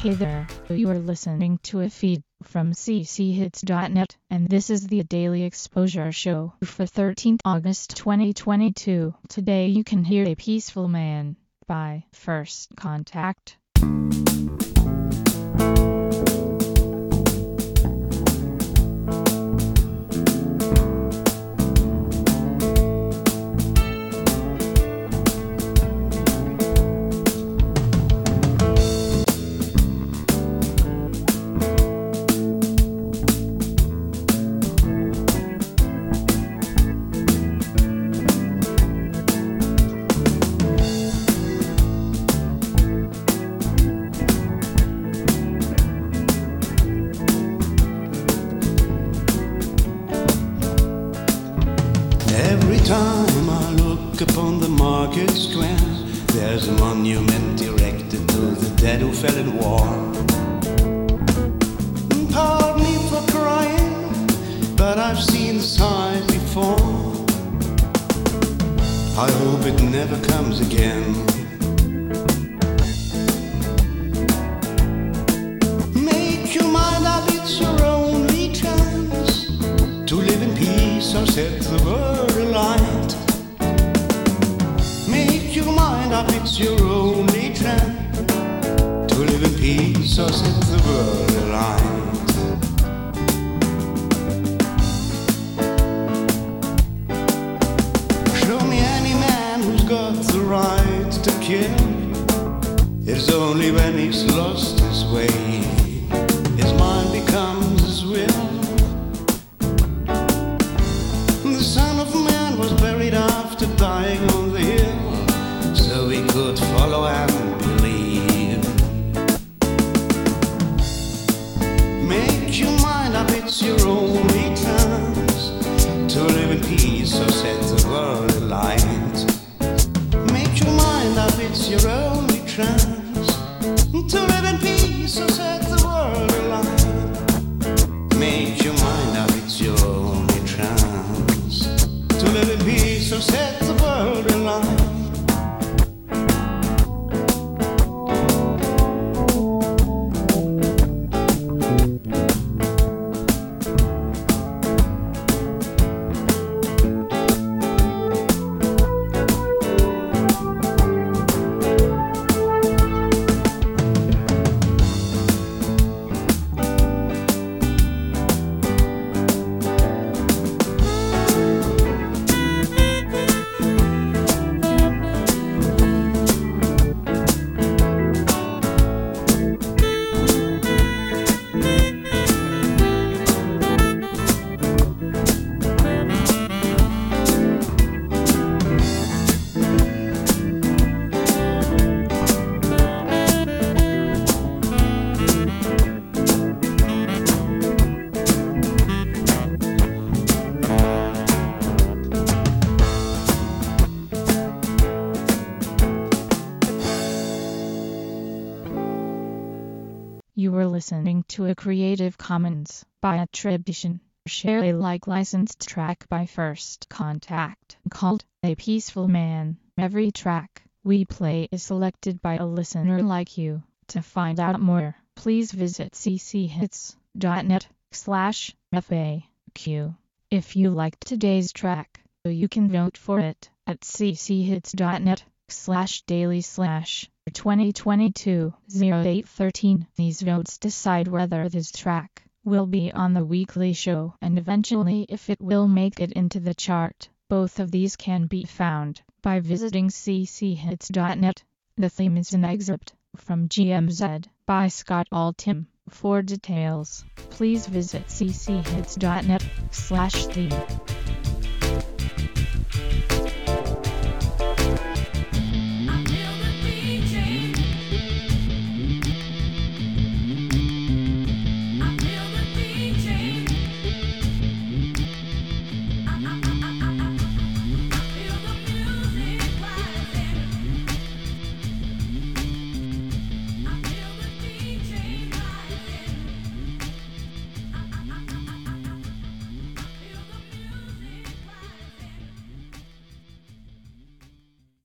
Hey there, you are listening to a feed from cchits.net, and this is the Daily Exposure Show for 13th August 2022. Today you can hear A Peaceful Man by First Contact. Every time I look upon the market square, there's a monument erected to the dead who fell in war. Pardon me for crying, but I've seen the sight before. I hope it never comes again. Make your mind up, it's your only chance to live in peace or set the world alight. Make your mind up, it's your only chance to live in peace or set the world alight. Show me any man who's got the right to kill. It's only when he's lost his way his mind becomes his will. The Son of Man was buried after dying on the hill, so we could follow and believe. Make your mind up, it's your only chance to live in peace or set the world alight. Make your mind up, it's your only chance to live in peace or set the world alight. Make your mind up, it's your only chance to live in peace or set the world alight. You were listening to a Creative Commons by attribution, share Alike licensed track by First Contact called A Peaceful Man. Every track we play is selected by a listener like you. To find out more, please visit cchits.net/FAQ. If you liked today's track, you can vote for it at cchits.net/daily/2022-0813. These votes decide whether this track will be on the weekly show and eventually if it will make it into the chart. Both of these can be found by visiting cchits.net. The theme is an excerpt from GMZ by Scott Altham. For details, please visit cchits.net/theme.